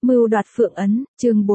Mưu đoạt phượng ấn, chương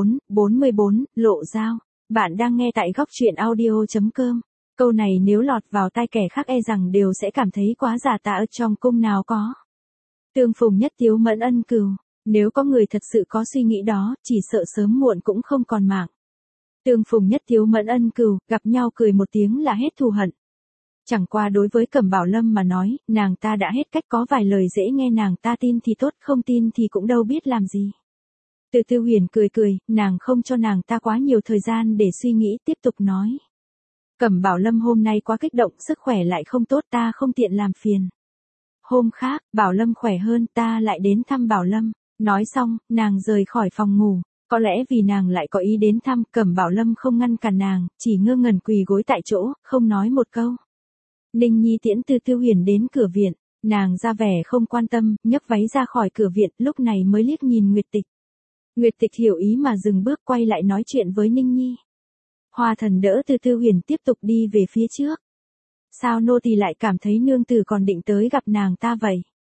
44, lộ dao. Bạn đang nghe tại góc truyện audio.com. Câu này nếu lọt vào tai kẻ khác e rằng đều sẽ cảm thấy quá giả tạ, ở trong cung nào có. Tương phùng nhất tiếu mẫn ân cừu. Nếu có người thật sự có suy nghĩ đó, chỉ sợ sớm muộn cũng không còn mạng. Tương phùng nhất tiếu mẫn ân cừu, gặp nhau cười một tiếng là hết thù hận. Chẳng qua đối với Cẩm Bảo Lâm mà nói, nàng ta đã hết cách, có vài lời dễ nghe nàng ta tin thì tốt, không tin thì cũng đâu biết làm gì. Từ Tư Huyền cười, nàng không cho nàng ta quá nhiều thời gian để suy nghĩ, tiếp tục nói. Cẩm Bảo Lâm hôm nay quá kích động, sức khỏe lại không tốt, ta không tiện làm phiền. Hôm khác, Bảo Lâm khỏe hơn, ta lại đến thăm Bảo Lâm. Nói xong, nàng rời khỏi phòng ngủ. Có lẽ vì nàng lại có ý đến thăm, Cẩm Bảo Lâm không ngăn cản nàng, chỉ ngơ ngẩn quỳ gối tại chỗ, không nói một câu. Ninh Nhi tiễn Từ Tư Huyền đến cửa viện, nàng ra vẻ không quan tâm, nhấc váy ra khỏi cửa viện, lúc này mới liếc nhìn Nguyệt Tịch. Nguyệt Tịch hiểu ý mà dừng bước, quay lại nói chuyện với Ninh Nhi. Hoa Thần đỡ Từ Tư Huyền tiếp tục đi về phía trước. Sao nô tỳ lại cảm thấy nương tử còn định tới gặp nàng ta vậy?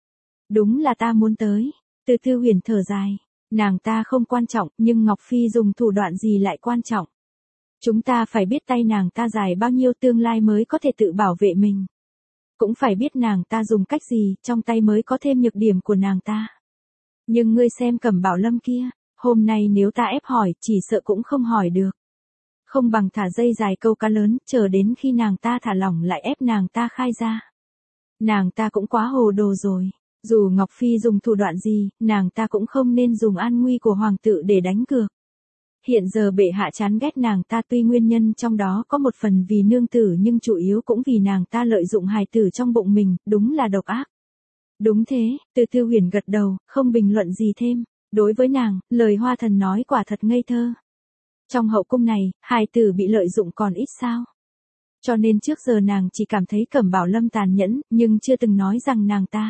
Đúng là ta muốn tới. Từ Tư Huyền thở dài. Nàng ta không quan trọng, nhưng Ngọc Phi dùng thủ đoạn gì lại quan trọng? Chúng ta phải biết tay nàng ta dài bao nhiêu, tương lai mới có thể tự bảo vệ mình. Cũng phải biết nàng ta dùng cách gì, trong tay mới có thêm nhược điểm của nàng ta. Nhưng ngươi xem Cẩm Bảo Lâm kia, hôm nay nếu ta ép hỏi, chỉ sợ cũng không hỏi được. Không bằng thả dây dài câu cá lớn, chờ đến khi nàng ta thả lỏng lại ép nàng ta khai ra. Nàng ta cũng quá hồ đồ rồi. Dù Ngọc Phi dùng thủ đoạn gì, nàng ta cũng không nên dùng an nguy của hoàng tử để đánh cược. Hiện giờ bệ hạ chán ghét nàng ta, tuy nguyên nhân trong đó có một phần vì nương tử, nhưng chủ yếu cũng vì nàng ta lợi dụng hài tử trong bụng mình, đúng là độc ác. Đúng thế, Từ Tư Huyền gật đầu, không bình luận gì thêm. Đối với nàng, lời Hoa Thần nói quả thật ngây thơ. Trong hậu cung này, hài tử bị lợi dụng còn ít sao? Cho nên trước giờ nàng chỉ cảm thấy Cẩm Bảo Lâm tàn nhẫn, nhưng chưa từng nói rằng nàng ta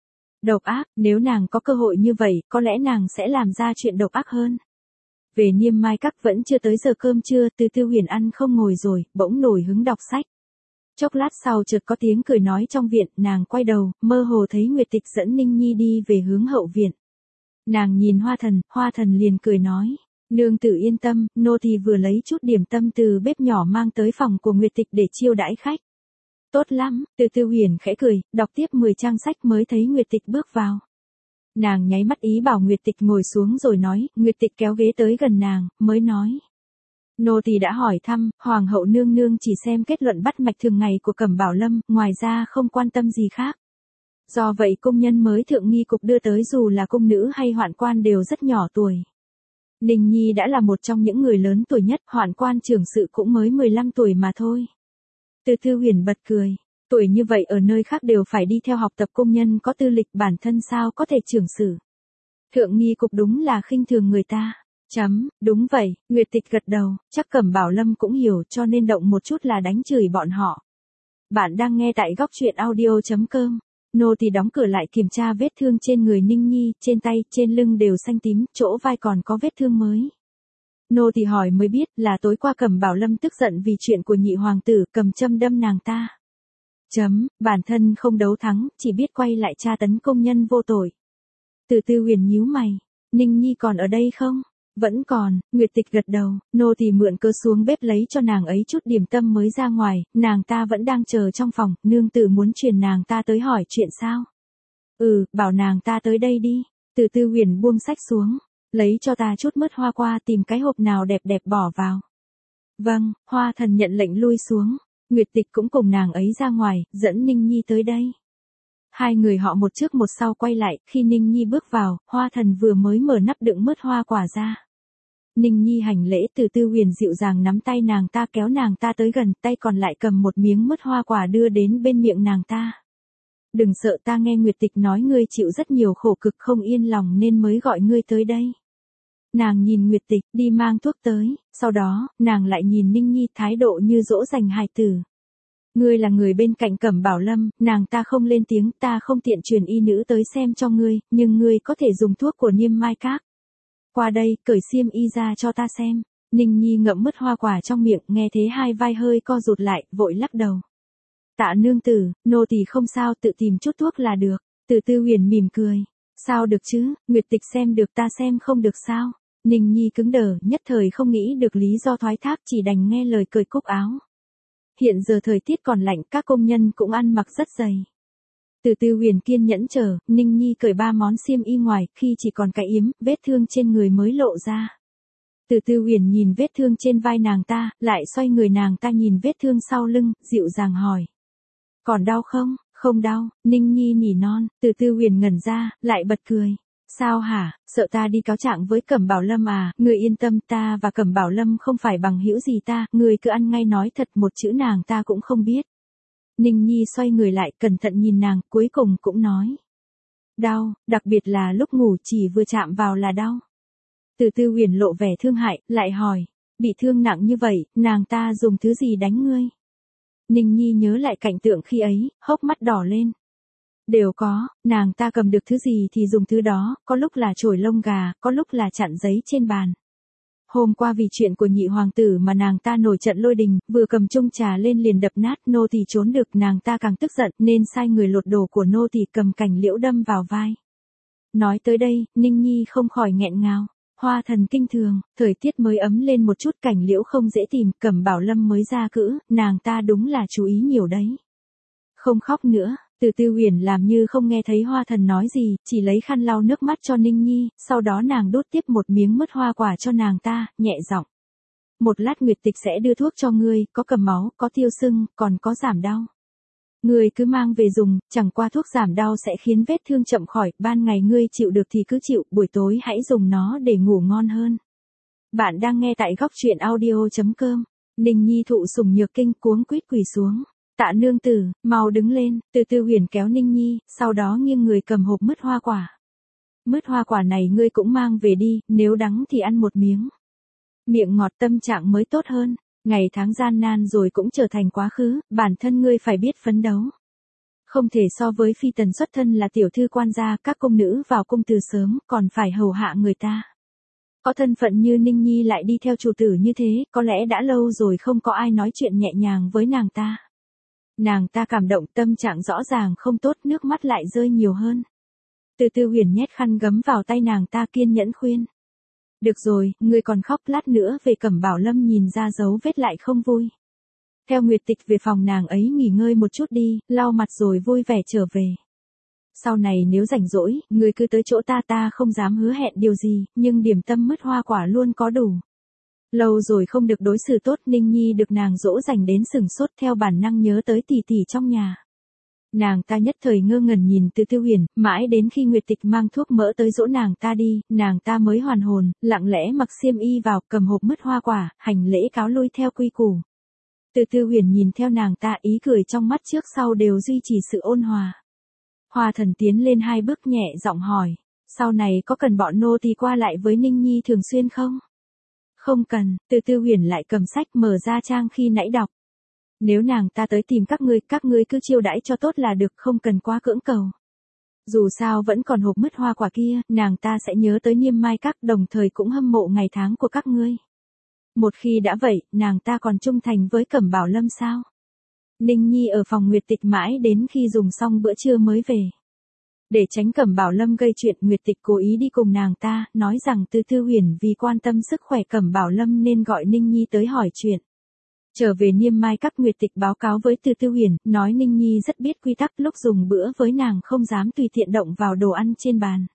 độc ác. Nếu nàng có cơ hội như vậy, có lẽ nàng sẽ làm ra chuyện độc ác hơn. Về Niêm Mai Các vẫn chưa tới giờ cơm trưa, Từ Tư Huyền ăn không ngồi rồi, bỗng nổi hứng đọc sách. Chốc lát sau chợt có tiếng cười nói trong viện, nàng quay đầu, mơ hồ thấy Nguyệt Tịch dẫn Ninh Nhi đi về hướng hậu viện. Nàng nhìn Hoa Thần liền cười nói, nương tử yên tâm, nô tỳ vừa lấy chút điểm tâm từ bếp nhỏ mang tới phòng của Nguyệt Tịch để chiêu đãi khách. Tốt lắm, Từ Tư Huyền khẽ cười, đọc tiếp 10 trang sách mới thấy Nguyệt Tịch bước vào. Nàng nháy mắt ý bảo Nguyệt Tịch ngồi xuống rồi nói, Nguyệt Tịch kéo ghế tới gần nàng, mới nói. Nô tỳ đã hỏi thăm, Hoàng hậu nương nương chỉ xem kết luận bắt mạch thường ngày của Cẩm Bảo Lâm, ngoài ra không quan tâm gì khác. Do vậy công nhân mới thượng nghi cục đưa tới dù là cung nữ hay hoạn quan đều rất nhỏ tuổi. Ninh Nhi đã là một trong những người lớn tuổi nhất, hoạn quan trưởng sự cũng mới 15 tuổi mà thôi. Từ Tư Huyền bật cười. Tuổi như vậy ở nơi khác đều phải đi theo học tập, công nhân có tư lịch, bản thân sao có thể trưởng sự. Thượng nghi cục đúng là khinh thường người ta. Đúng vậy, Nguyệt Tịch gật đầu, chắc Cẩm Bảo Lâm cũng hiểu, cho nên động một chút là đánh chửi bọn họ. Bạn đang nghe tại góc truyện audio.com. Nô tỳ đóng cửa lại kiểm tra vết thương trên người Ninh Nhi, trên tay, trên lưng đều xanh tím, chỗ vai còn có vết thương mới. Nô tỳ hỏi mới biết là tối qua Cẩm Bảo Lâm tức giận vì chuyện của nhị hoàng tử, cầm châm đâm nàng ta. Bản thân không đấu thắng, chỉ biết quay lại tra tấn công nhân vô tội. Từ Tư Huyền nhíu mày, Ninh Nhi còn ở đây không? Vẫn còn, Nguyệt Tịch gật đầu, nô tỳ mượn cớ xuống bếp lấy cho nàng ấy chút điểm tâm mới ra ngoài, nàng ta vẫn đang chờ trong phòng, nương tử muốn truyền nàng ta tới hỏi chuyện sao? Bảo nàng ta tới đây đi. Từ Tư Huyền buông sách xuống, lấy cho ta chút mứt hoa qua, tìm cái hộp nào đẹp đẹp bỏ vào. Vâng, Hoa Thần nhận lệnh lui xuống. Nguyệt Tịch cũng cùng nàng ấy ra ngoài, dẫn Ninh Nhi tới đây. Hai người họ một trước một sau quay lại, khi Ninh Nhi bước vào, Hoa Thần vừa mới mở nắp đựng mứt hoa quả ra. Ninh Nhi hành lễ, Từ Tư Huyền dịu dàng nắm tay nàng ta, kéo nàng ta tới gần, tay còn lại cầm một miếng mứt hoa quả đưa đến bên miệng nàng ta. Đừng sợ, ta nghe Nguyệt Tịch nói ngươi chịu rất nhiều khổ cực, không yên lòng nên mới gọi ngươi tới đây. Nàng nhìn Nguyệt Tịch, đi mang thuốc tới, sau đó, nàng lại nhìn Ninh Nhi, thái độ như dỗ dành hài tử. Ngươi là người bên cạnh Cẩm Bảo Lâm, nàng ta không lên tiếng, ta không tiện truyền y nữ tới xem cho ngươi, nhưng ngươi có thể dùng thuốc của Niêm Mai Các. Qua đây, cởi xiêm y ra cho ta xem. Ninh Nhi ngậm mứt hoa quả trong miệng, nghe thế hai vai hơi co rụt lại, vội lắc đầu. Tạ nương tử, nô tỳ không sao, tự tìm chút thuốc là được. Từ Tư Huyền mỉm cười. Sao được chứ, Nguyệt Tịch xem được ta xem không được sao? Ninh Nhi cứng đờ, nhất thời không nghĩ được lý do thoái thác, chỉ đành nghe lời cởi cúc áo. Hiện giờ thời tiết còn lạnh, các công nhân cũng ăn mặc rất dày. Từ Tư Huyền kiên nhẫn chờ, Ninh Nhi cởi 3 món xiêm y ngoài, khi chỉ còn cái yếm, vết thương trên người mới lộ ra. Từ Tư Huyền nhìn vết thương trên vai nàng ta, lại xoay người nàng ta nhìn vết thương sau lưng, dịu dàng hỏi. Còn đau không? Không đau, Ninh Nhi nỉ non. Từ Tư Huyền ngẩn ra, lại bật cười. Sao hả, sợ ta đi cáo trạng với Cẩm Bảo Lâm à? Ngươi yên tâm, ta và Cẩm Bảo Lâm không phải bằng hữu gì ta, ngươi cứ ăn ngay nói thật, một chữ nàng ta cũng không biết. Ninh Nhi xoay người lại, cẩn thận nhìn nàng, cuối cùng cũng nói. Đau, đặc biệt là lúc ngủ, chỉ vừa chạm vào là đau. Từ Tư Huyền lộ vẻ thương hại, lại hỏi. Bị thương nặng như vậy, nàng ta dùng thứ gì đánh ngươi? Ninh Nhi nhớ lại cảnh tượng khi ấy, hốc mắt đỏ lên. Đều có, nàng ta cầm được thứ gì thì dùng thứ đó, có lúc là chổi lông gà, có lúc là chặn giấy trên bàn. Hôm qua vì chuyện của nhị hoàng tử mà nàng ta nổi trận lôi đình, vừa cầm chung trà lên liền đập nát, nô tỳ trốn được, nàng ta càng tức giận nên sai người lột đồ của nô tỳ cầm cành liễu đâm vào vai. Nói tới đây, Ninh Nhi không khỏi nghẹn ngào. Hoa thần kinh thường, thời tiết mới ấm lên một chút, cảnh liễu không dễ tìm, Cẩm Bảo Lâm mới ra cữ, nàng ta đúng là chú ý nhiều đấy. Không khóc nữa, Từ Tư Huyền làm như không nghe thấy hoa thần nói gì, chỉ lấy khăn lau nước mắt cho Ninh Nhi, sau đó nàng đút tiếp một miếng mứt hoa quả cho nàng ta, nhẹ giọng. Một lát Nguyệt Tịch sẽ đưa thuốc cho ngươi, có cầm máu, có tiêu sưng, còn có giảm đau. Ngươi cứ mang về dùng, chẳng qua thuốc giảm đau sẽ khiến vết thương chậm khỏi, ban ngày ngươi chịu được thì cứ chịu, buổi tối hãy dùng nó để ngủ ngon hơn. Bạn đang nghe tại góc truyện audio.com. Ninh Nhi thụ sủng nhược kinh, cuống quýt quỳ xuống. Tạ nương tử, mau đứng lên. Từ Tư Huyền kéo Ninh Nhi, sau đó nghiêng người cầm hộp mứt hoa quả. Mứt hoa quả này ngươi cũng mang về đi, nếu đắng thì ăn một miếng. Miệng ngọt tâm trạng mới tốt hơn. Ngày tháng gian nan rồi cũng trở thành quá khứ, bản thân ngươi phải biết phấn đấu. Không thể so với phi tần xuất thân là tiểu thư quan gia, các cung nữ vào cung từ sớm, còn phải hầu hạ người ta. Có thân phận như Ninh Nhi lại đi theo chủ tử như thế, có lẽ đã lâu rồi không có ai nói chuyện nhẹ nhàng với nàng ta. Nàng ta cảm động, tâm trạng rõ ràng không tốt, nước mắt lại rơi nhiều hơn. Từ Tư Huyền nhét khăn gấm vào tay nàng ta, kiên nhẫn khuyên. Được rồi, ngươi còn khóc, lát nữa về Cẩm Bảo Lâm nhìn ra dấu vết lại không vui. Theo Nguyệt Tịch về phòng nàng ấy nghỉ ngơi một chút đi, lau mặt rồi vui vẻ trở về. Sau này nếu rảnh rỗi, ngươi cứ tới chỗ ta không dám hứa hẹn điều gì, nhưng điểm tâm mứt hoa quả luôn có đủ. Lâu rồi không được đối xử tốt, Ninh Nhi được nàng dỗ dành đến sừng sốt, theo bản năng nhớ tới tỷ tỷ trong nhà. Nàng ta nhất thời ngơ ngẩn nhìn Từ Tư Huyền, mãi đến khi Nguyệt Tịch mang thuốc mỡ tới dỗ nàng ta đi, nàng ta mới hoàn hồn, lặng lẽ mặc xiêm y vào, cầm hộp mứt hoa quả, hành lễ cáo lui theo quy củ. Từ Tư Huyền nhìn theo nàng ta, ý cười trong mắt trước sau đều duy trì sự ôn hòa. Hoa thần tiến lên 2 bước nhẹ giọng hỏi, sau này có cần bọn nô tỳ qua lại với Ninh Nhi thường xuyên không? Không cần. Từ Tư Huyền lại cầm sách mở ra trang khi nãy đọc. Nếu nàng ta tới tìm các ngươi cứ chiêu đãi cho tốt là được, không cần quá cưỡng cầu. Dù sao vẫn còn hộp mứt hoa quả kia, nàng ta sẽ nhớ tới Niêm Mai Các, đồng thời cũng hâm mộ ngày tháng của các ngươi. Một khi đã vậy, nàng ta còn trung thành với Cẩm Bảo Lâm sao? Ninh Nhi ở phòng Nguyệt Tịch mãi đến khi dùng xong bữa trưa mới về. Để tránh Cẩm Bảo Lâm gây chuyện, Nguyệt Tịch cố ý đi cùng nàng ta, nói rằng Từ Tư Huyền vì quan tâm sức khỏe Cẩm Bảo Lâm nên gọi Ninh Nhi tới hỏi chuyện. Trở về Niêm Mai Các, Nguyệt Tịch báo cáo với Từ Tư Huyền, nói Ninh Nhi rất biết quy tắc, lúc dùng bữa với nàng không dám tùy tiện động vào đồ ăn trên bàn.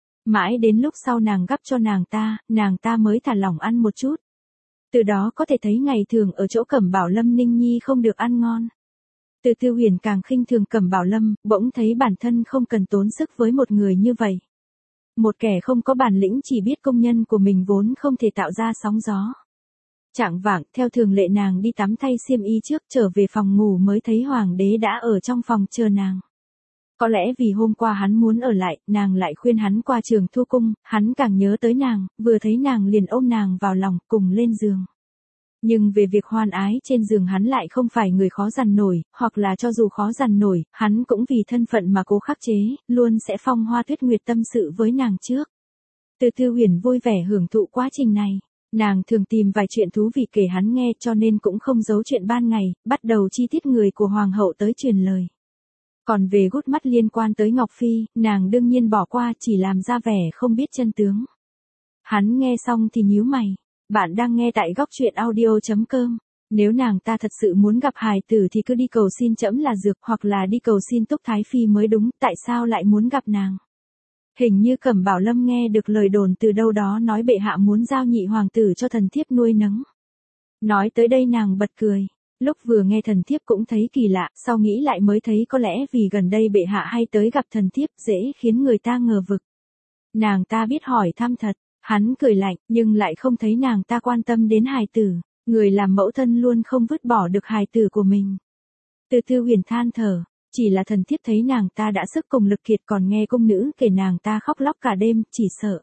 Mãi đến lúc sau nàng gắp cho nàng ta mới thả lỏng ăn một chút. Từ đó có thể thấy ngày thường ở chỗ Cẩm Bảo Lâm Ninh Nhi không được ăn ngon. Từ Tư Huyền càng khinh thường Cẩm Bảo Lâm, bỗng thấy bản thân không cần tốn sức với một người như vậy. Một kẻ không có bản lĩnh chỉ biết công nhân của mình vốn không thể tạo ra sóng gió. Chạng vạng, theo thường lệ nàng đi tắm thay xiêm y trước, trở về phòng ngủ mới thấy hoàng đế đã ở trong phòng chờ nàng. Có lẽ vì hôm qua hắn muốn ở lại, nàng lại khuyên hắn qua Trường Thu Cung, hắn càng nhớ tới nàng, vừa thấy nàng liền ôm nàng vào lòng, cùng lên giường. Nhưng về việc hoan ái trên giường hắn lại không phải người khó dằn nổi, hoặc là cho dù khó dằn nổi, hắn cũng vì thân phận mà cố khắc chế, luôn sẽ phong hoa tuyết nguyệt tâm sự với nàng trước. Từ Tư Huyền vui vẻ hưởng thụ quá trình này. Nàng thường tìm vài chuyện thú vị kể hắn nghe, cho nên cũng không giấu chuyện ban ngày, bắt đầu chi tiết người của hoàng hậu tới truyền lời. Còn về gút mắt liên quan tới Ngọc Phi, nàng đương nhiên bỏ qua, chỉ làm ra vẻ không biết chân tướng. Hắn nghe xong thì nhíu mày. Bạn đang nghe tại góc truyện audio.com. Nếu nàng ta thật sự muốn gặp hài tử thì cứ đi cầu xin trẫm là dược, hoặc là đi cầu xin Túc Thái Phi mới đúng, tại sao lại muốn gặp nàng? Hình như Cẩm Bảo Lâm nghe được lời đồn từ đâu đó nói bệ hạ muốn giao nhị hoàng tử cho thần thiếp nuôi nấng. Nói tới đây nàng bật cười. Lúc vừa nghe thần thiếp cũng thấy kỳ lạ, sau nghĩ lại mới thấy có lẽ vì gần đây bệ hạ hay tới gặp thần thiếp dễ khiến người ta ngờ vực. Nàng ta biết hỏi thăm thật, hắn cười lạnh, nhưng lại không thấy nàng ta quan tâm đến hài tử. Người làm mẫu thân luôn không vứt bỏ được hài tử của mình. Từ Thư Huyền than thở, chỉ là thần thiếp thấy nàng ta đã sức cùng lực kiệt, còn nghe cung nữ kể nàng ta khóc lóc cả đêm, chỉ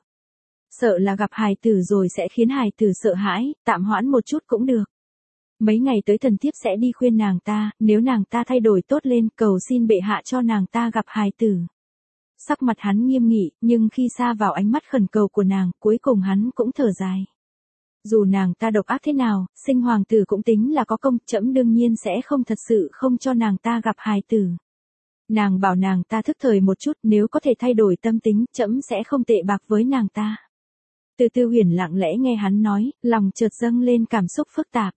sợ là gặp hài tử rồi sẽ khiến hài tử sợ hãi, tạm hoãn một chút cũng được. Mấy ngày tới thần thiếp sẽ đi khuyên nàng ta, nếu nàng ta thay đổi tốt lên, cầu xin bệ hạ cho nàng ta gặp hài tử. Sắc mặt hắn nghiêm nghị, nhưng khi sa vào ánh mắt khẩn cầu của nàng, cuối cùng hắn cũng thở dài. Dù nàng ta độc ác thế nào, sinh hoàng tử cũng tính là có công, trẫm đương nhiên sẽ không thật sự không cho nàng ta gặp hài tử. Nàng bảo nàng ta thức thời một chút, nếu có thể thay đổi tâm tính, trẫm sẽ không tệ bạc với nàng ta. Từ Thư Huyền lặng lẽ nghe hắn nói, lòng chợt dâng lên cảm xúc phức tạp.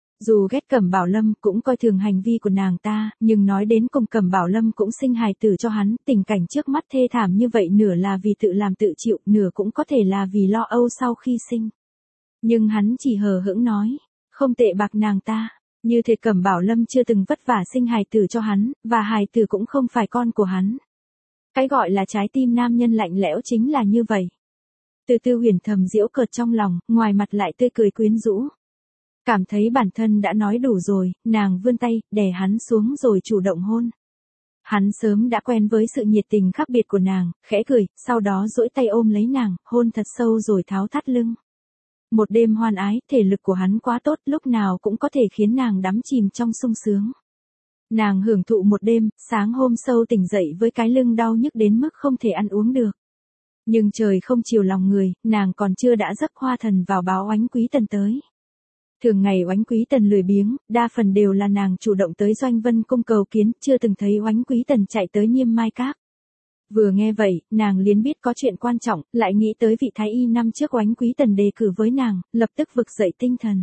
Dù ghét Cẩm Bảo Lâm cũng coi thường hành vi của nàng ta, nhưng nói đến cùng Cẩm Bảo Lâm cũng sinh hài tử cho hắn, tình cảnh trước mắt thê thảm như vậy nửa là vì tự làm tự chịu, nửa cũng có thể là vì lo âu sau khi sinh. Nhưng hắn chỉ hờ hững nói, không tệ bạc nàng ta, như thể Cẩm Bảo Lâm chưa từng vất vả sinh hài tử cho hắn, và hài tử cũng không phải con của hắn. Cái gọi là trái tim nam nhân lạnh lẽo chính là như vậy. Từ Thư Huyền thầm giễu cợt trong lòng, ngoài mặt lại tươi cười quyến rũ. Cảm thấy bản thân đã nói đủ rồi, nàng vươn tay, đè hắn xuống rồi chủ động hôn. Hắn sớm đã quen với sự nhiệt tình khác biệt của nàng, khẽ cười, sau đó duỗi tay ôm lấy nàng, hôn thật sâu rồi tháo thắt lưng. Một đêm hoan ái, thể lực của hắn quá tốt, lúc nào cũng có thể khiến nàng đắm chìm trong sung sướng. Nàng hưởng thụ một đêm, sáng hôm sau tỉnh dậy với cái lưng đau nhức đến mức không thể ăn uống được. Nhưng trời không chiều lòng người, nàng còn chưa đã giấc Hoa Thần vào báo Oánh Quý Tần tới. Thường ngày Oánh Quý Tần lười biếng, đa phần đều là nàng chủ động tới Doanh Vân Cung cầu kiến, chưa từng thấy Oánh Quý Tần chạy tới Niêm Mai Các. Vừa nghe vậy, nàng liền biết có chuyện quan trọng, lại nghĩ tới vị thái y năm trước Oánh Quý Tần đề cử với nàng, lập tức vực dậy tinh thần.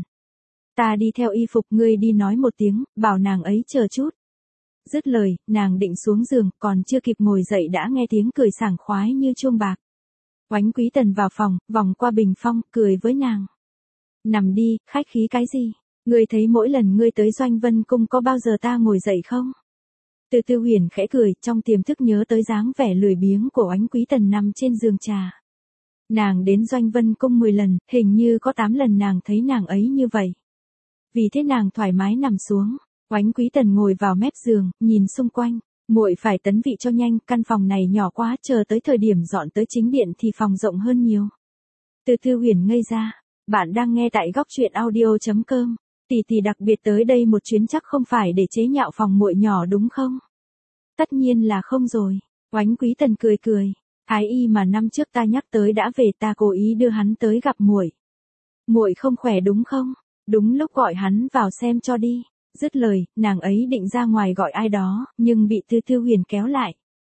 Ta đi theo y phục, ngươi đi nói một tiếng, bảo nàng ấy chờ chút. Dứt lời, nàng định xuống giường, còn chưa kịp ngồi dậy đã nghe tiếng cười sảng khoái như chuông bạc. Oánh Quý Tần vào phòng, vòng qua bình phong, cười với nàng. Nằm đi, khách khí cái gì? Ngươi thấy mỗi lần ngươi tới Doanh Vân Cung có bao giờ ta ngồi dậy không? Từ Thư Huyền khẽ cười, trong tiềm thức nhớ tới dáng vẻ lười biếng của Oánh Quý Tần nằm trên giường trà. Nàng đến Doanh Vân Cung 10 lần, hình như có 8 lần nàng thấy nàng ấy như vậy. Vì thế nàng thoải mái nằm xuống, Oánh Quý Tần ngồi vào mép giường, nhìn xung quanh. Muội phải tấn vị cho nhanh, căn phòng này nhỏ quá, chờ tới thời điểm dọn tới chính điện thì phòng rộng hơn nhiều. Từ Thư Huyền ngây ra. Bạn đang nghe tại góc truyện audio.com. Tỷ đặc biệt tới đây một chuyến chắc không phải để chế nhạo phòng muội nhỏ đúng không? Tất nhiên là không rồi. Oánh Quý Tần cười cười. Thái y mà năm trước ta nhắc tới đã về, ta cố ý đưa hắn tới gặp muội. Muội không khỏe đúng không? Đúng lúc gọi hắn vào xem cho đi. Dứt lời, nàng ấy định ra ngoài gọi ai đó, nhưng bị Từ Thư Huyền kéo lại.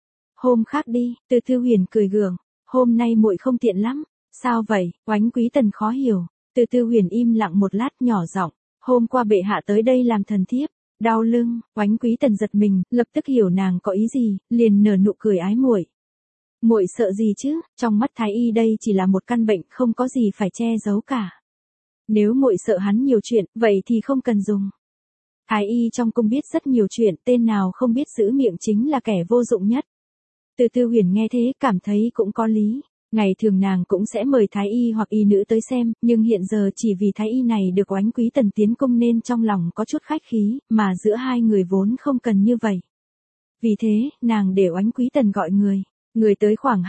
Hôm khác đi, Từ Thư Huyền cười gượng. Hôm nay muội không tiện lắm. Sao vậy? Oánh Quý Tần khó hiểu. Từ Thư Huyền im lặng một lát, nhỏ giọng. Hôm qua bệ hạ tới đây làm thần thiếp. Đau lưng. Oánh Quý Tần giật mình, lập tức hiểu nàng có ý gì, liền nở nụ cười ái muội. Muội sợ gì chứ? Trong mắt thái y đây chỉ là một căn bệnh, không có gì phải che giấu cả. Nếu muội sợ hắn nhiều chuyện, vậy thì không cần dùng. Thái y trong cung biết rất nhiều chuyện, tên nào không biết giữ miệng chính là kẻ vô dụng nhất. Từ Thư Huyền nghe thế, cảm thấy cũng có lý. Ngày thường nàng cũng sẽ mời thái y hoặc y nữ tới xem, nhưng hiện giờ chỉ vì thái y này được Oánh Quý Tần tiến cung nên trong lòng có chút khách khí, mà giữa hai người vốn không cần như vậy. Vì thế, nàng để Oánh Quý Tần gọi người. Người tới khoảng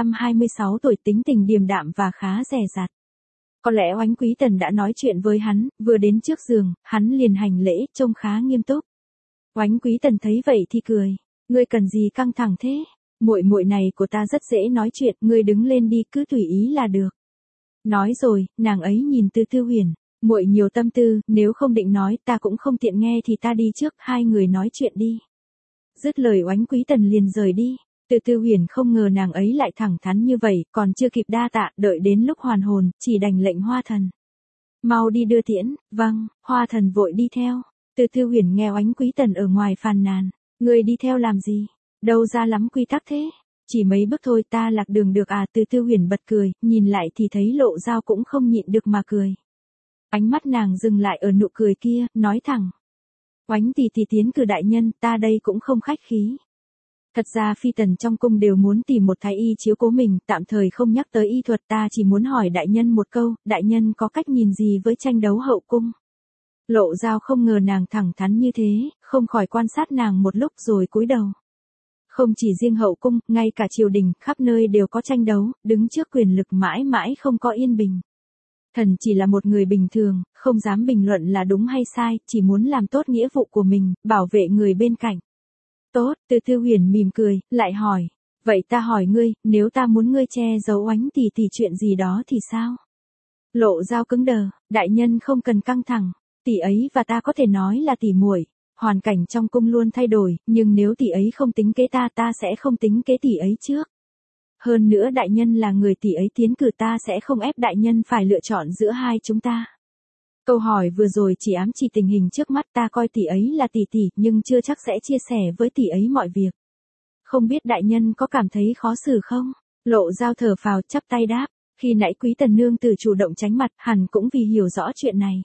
25-26 tuổi, tính tình điềm đạm và khá dè dặt. Có lẽ Oánh Quý Tần đã nói chuyện với hắn, vừa đến trước giường, hắn liền hành lễ, trông khá nghiêm túc. Oánh Quý Tần thấy vậy thì cười. Ngươi cần gì căng thẳng thế? Muội này của ta rất dễ nói chuyện, ngươi đứng lên đi, cứ tùy ý là được. Nói rồi, nàng ấy nhìn Từ Thư Huyền. Muội nhiều tâm tư, nếu không định nói, ta cũng không tiện nghe thì ta đi trước, hai người nói chuyện đi. Dứt lời Oánh Quý Tần liền rời đi. Từ Tư Huyền không ngờ nàng ấy lại thẳng thắn như vậy, còn chưa kịp đa tạ, đợi đến lúc hoàn hồn, chỉ đành lệnh Hoa Thần. Mau đi đưa tiễn. Vâng, Hoa Thần vội đi theo. Từ Tư Huyền nghe Oánh Quý Tần ở ngoài phàn nàn. Người đi theo làm gì? Đâu ra lắm quy tắc thế? Chỉ mấy bước thôi ta lạc đường được à? Từ Tư Huyền bật cười, nhìn lại thì thấy Lộ Dao cũng không nhịn được mà cười. Ánh mắt nàng dừng lại ở nụ cười kia, nói thẳng. Oánh tỷ tỷ tiến cử đại nhân, ta đây cũng không khách khí. Thật ra phi tần trong cung đều muốn tìm một thái y chiếu cố mình, tạm thời không nhắc tới y thuật, ta chỉ muốn hỏi đại nhân một câu, đại nhân có cách nhìn gì với tranh đấu hậu cung? Lộ Dao không ngờ nàng thẳng thắn như thế, không khỏi quan sát nàng một lúc rồi cúi đầu. Không chỉ riêng hậu cung, ngay cả triều đình, khắp nơi đều có tranh đấu, đứng trước quyền lực mãi mãi không có yên bình. Thần chỉ là một người bình thường, không dám bình luận là đúng hay sai, chỉ muốn làm tốt nghĩa vụ của mình, bảo vệ người bên cạnh. Tốt, Từ Tư Huyền mỉm cười, lại hỏi. Vậy ta hỏi ngươi, nếu ta muốn ngươi che giấu Oánh tỷ tỷ chuyện gì đó thì sao? Lộ Dao cứng đờ, đại nhân không cần căng thẳng, tỷ ấy và ta có thể nói là tỷ muội. Hoàn cảnh trong cung luôn thay đổi, nhưng nếu tỷ ấy không tính kế ta, ta sẽ không tính kế tỷ ấy trước. Hơn nữa đại nhân là người tỷ ấy tiến cử, ta sẽ không ép đại nhân phải lựa chọn giữa hai chúng ta. Câu hỏi vừa rồi chỉ ám chỉ tình hình trước mắt, ta coi tỷ ấy là tỷ tỷ, nhưng chưa chắc sẽ chia sẻ với tỷ ấy mọi việc. Không biết đại nhân có cảm thấy khó xử không? Lộ Dao thở phào, chắp tay đáp. Khi nãy Quý Tần nương tử chủ động tránh mặt, hẳn cũng vì hiểu rõ chuyện này.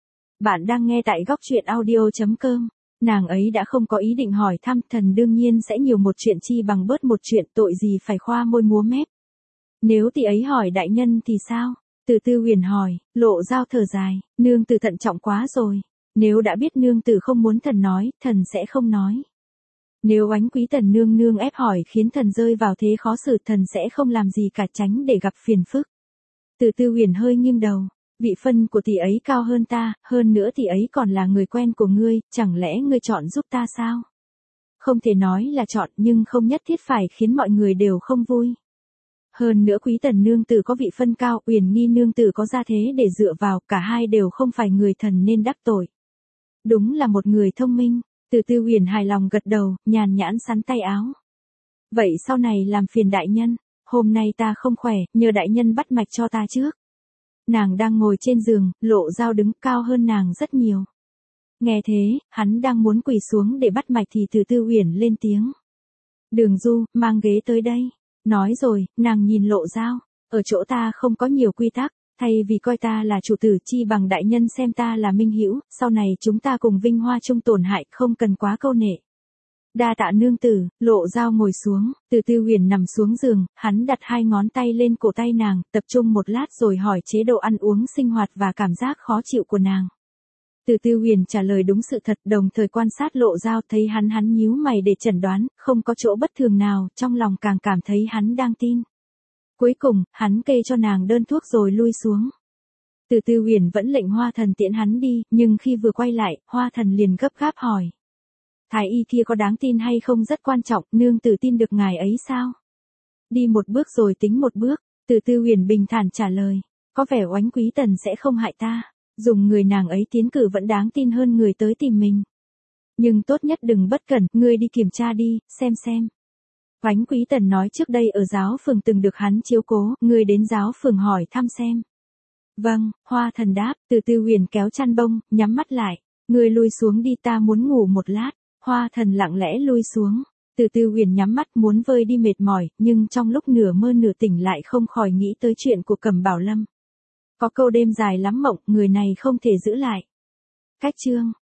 Bạn đang nghe tại góc truyện audio.com. Nàng ấy đã không có ý định hỏi thăm, thần đương nhiên sẽ nhiều một chuyện chi bằng bớt một chuyện, tội gì phải khoa môi múa mép. Nếu tỷ ấy hỏi đại nhân thì sao? Từ Tư Huyền hỏi. Lộ Dao thở dài, nương tử thận trọng quá rồi. Nếu đã biết nương tử không muốn thần nói, thần sẽ không nói. Nếu Oánh Quý Tần nương nương ép hỏi khiến thần rơi vào thế khó xử, thần sẽ không làm gì cả, tránh để gặp phiền phức. Từ Tư Huyền hơi nghiêng đầu. Vị phân của tỷ ấy cao hơn ta, hơn nữa tỷ ấy còn là người quen của ngươi, chẳng lẽ ngươi chọn giúp ta sao? Không thể nói là chọn, nhưng không nhất thiết phải khiến mọi người đều không vui. Hơn nữa Quý Tần nương tử có vị phân cao, Uyển Nghi nương tử có gia thế để dựa vào, cả hai đều không phải người thần nên đắc tội. Đúng là một người thông minh. Từ Tư Huyền hài lòng gật đầu, nhàn nhãn sắn tay áo. Vậy sau này làm phiền đại nhân, hôm nay ta không khỏe, nhờ đại nhân bắt mạch cho ta trước. Nàng đang ngồi trên giường, Lộ Dao đứng cao hơn nàng rất nhiều. Nghe thế, hắn đang muốn quỳ xuống để bắt mạch thì Từ Tư Huyền lên tiếng. Đường Du, mang ghế tới đây. Nói rồi, nàng nhìn Lộ Dao. Ở chỗ ta không có nhiều quy tắc, thay vì coi ta là chủ tử, chi bằng đại nhân xem ta là minh hữu, sau này chúng ta cùng vinh hoa chung tổn hại, không cần quá câu nệ. Đa tạ nương tử. Lộ Dao ngồi xuống, Từ Tư Huyền nằm xuống giường, hắn đặt hai ngón tay lên cổ tay nàng, tập trung một lát rồi hỏi chế độ ăn uống, sinh hoạt và cảm giác khó chịu của nàng. Từ Tư Huyền trả lời đúng sự thật, đồng thời quan sát Lộ Dao, thấy hắn nhíu mày để chẩn đoán, không có chỗ bất thường nào, trong lòng càng cảm thấy hắn đang tin. Cuối cùng, hắn kê cho nàng đơn thuốc rồi lui xuống. Từ Tư Huyền vẫn lệnh Hoa Thần tiễn hắn đi, nhưng khi vừa quay lại, Hoa Thần liền gấp gáp hỏi. Thái y kia có đáng tin hay không rất quan trọng, nương tử tin được ngài ấy sao? Đi một bước rồi tính một bước. Từ Tư Huyền bình thản trả lời. Có vẻ Oánh Quý Tần sẽ không hại ta. Dùng người nàng ấy tiến cử vẫn đáng tin hơn người tới tìm mình. Nhưng tốt nhất đừng bất cẩn, ngươi đi kiểm tra đi, xem. Oánh Quý Tần nói trước đây ở giáo phường từng được hắn chiếu cố, ngươi đến giáo phường hỏi thăm xem. Vâng, Hoa Thần đáp. Từ Tư Huyền kéo chăn bông, nhắm mắt lại. Ngươi lui xuống đi, ta muốn ngủ một lát. Hoa Thần lặng lẽ lui xuống. Từ Tư Huyền nhắm mắt muốn vơi đi mệt mỏi, nhưng trong lúc nửa mơ nửa tỉnh lại không khỏi nghĩ tới chuyện của Cẩm Bảo Lâm. Có câu đêm dài lắm mộng, người này không thể giữ lại. Cách chương